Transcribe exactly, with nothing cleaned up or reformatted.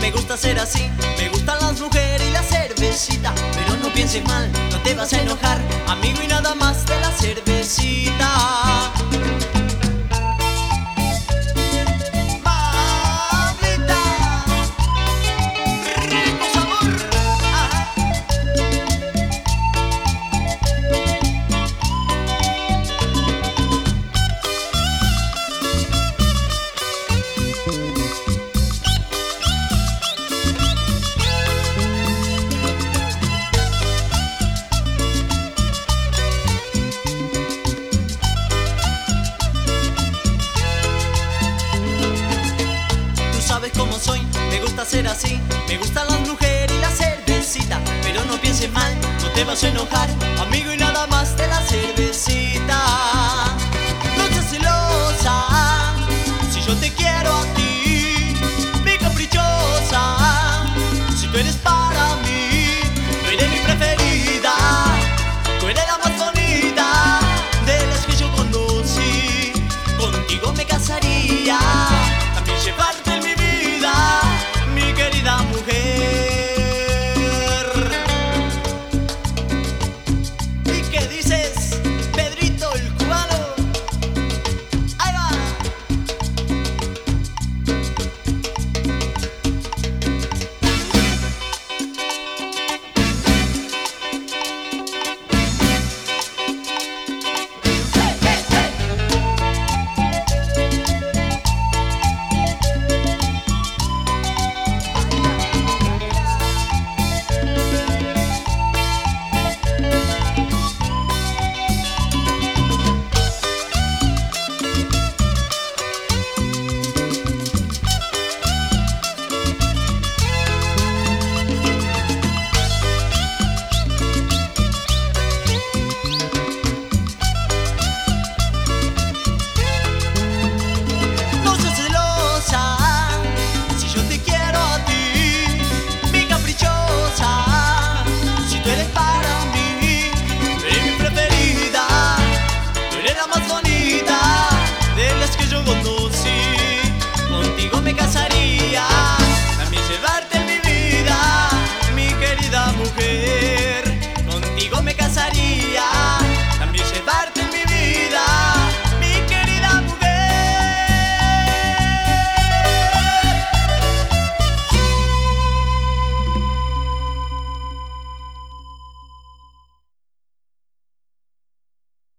me gusta ser así. Me gustan las mujeres y la cervecita, pero no pienses mal, no te vas a enojar, amigo, y nada más de la cervecita. Sabes cómo soy, me gusta ser así. Me gustan las mujeres y la cervecita, pero no pienses mal, no te vas a enojar, amigo, y nada más de la cerveza.